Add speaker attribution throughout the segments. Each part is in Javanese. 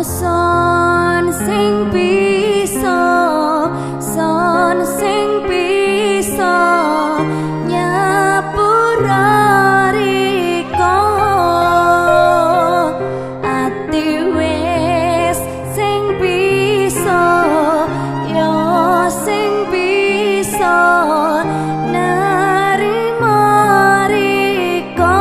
Speaker 1: son sing bisa, son sing bisa nyapura riko ati wis sing bisa yo sing bisa narima riko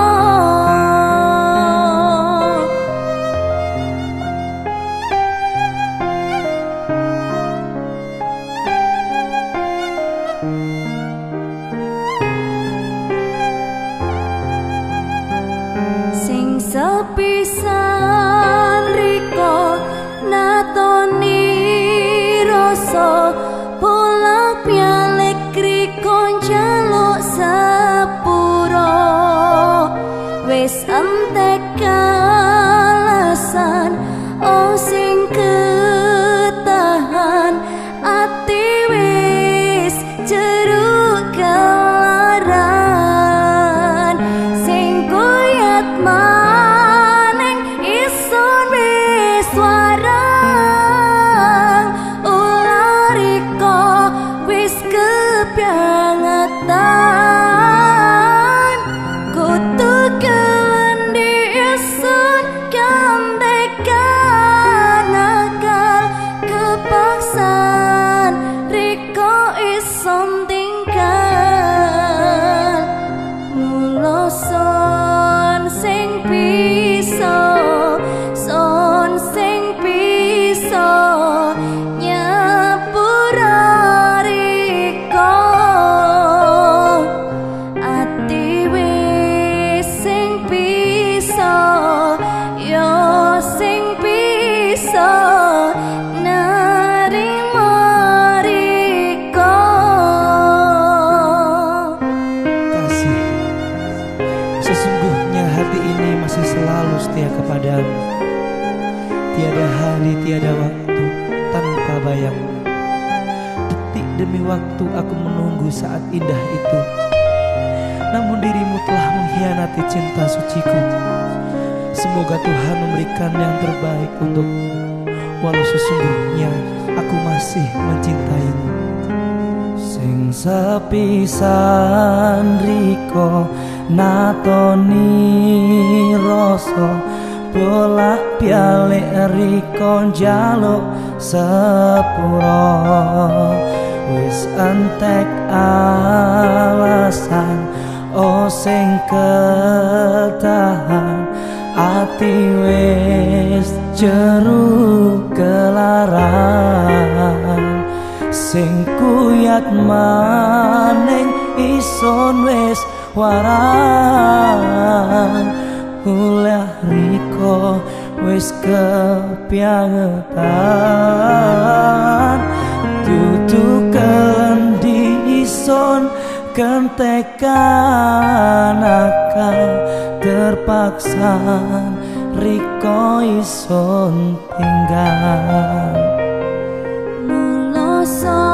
Speaker 1: sing sepisan riko natoni rasa bolak balik riko njaluk sepuro wis entek alasan oh sing ketahan ati wis jeruk kelaran sing kuyat maneng isun wis warang ulariko wis kebangetan kutu kendi isun kandekan akal kepaksaan riko isun tinggal mula son sing bisa, son sing bisa nyapura riko ati wis sing bisa yo sing bisa narima riko.
Speaker 2: Kasih, sesungguhnya hati ini masih selalu setia kepadamu. Tiada hari, tiada waktu tanpa bayangmu. Detik demi waktu aku menunggu saat indah itu. Namun dirimu telah mengkhianati cinta suciku. Semoga Tuhan memberikan yang terbaik untukmu, walau sesungguhnya aku masih mencintaimu. Sing sepisan riko natoni rasa bolak balik riko njaluk sepuro wis entek alasan oh sing ketahan ati wis jeruk kelaran sing kuyat maneng isun wis warang ulah riko wis kepiangetan tutu kendi isun kentekan akal terpaksa riko isun tinggal
Speaker 1: Mula son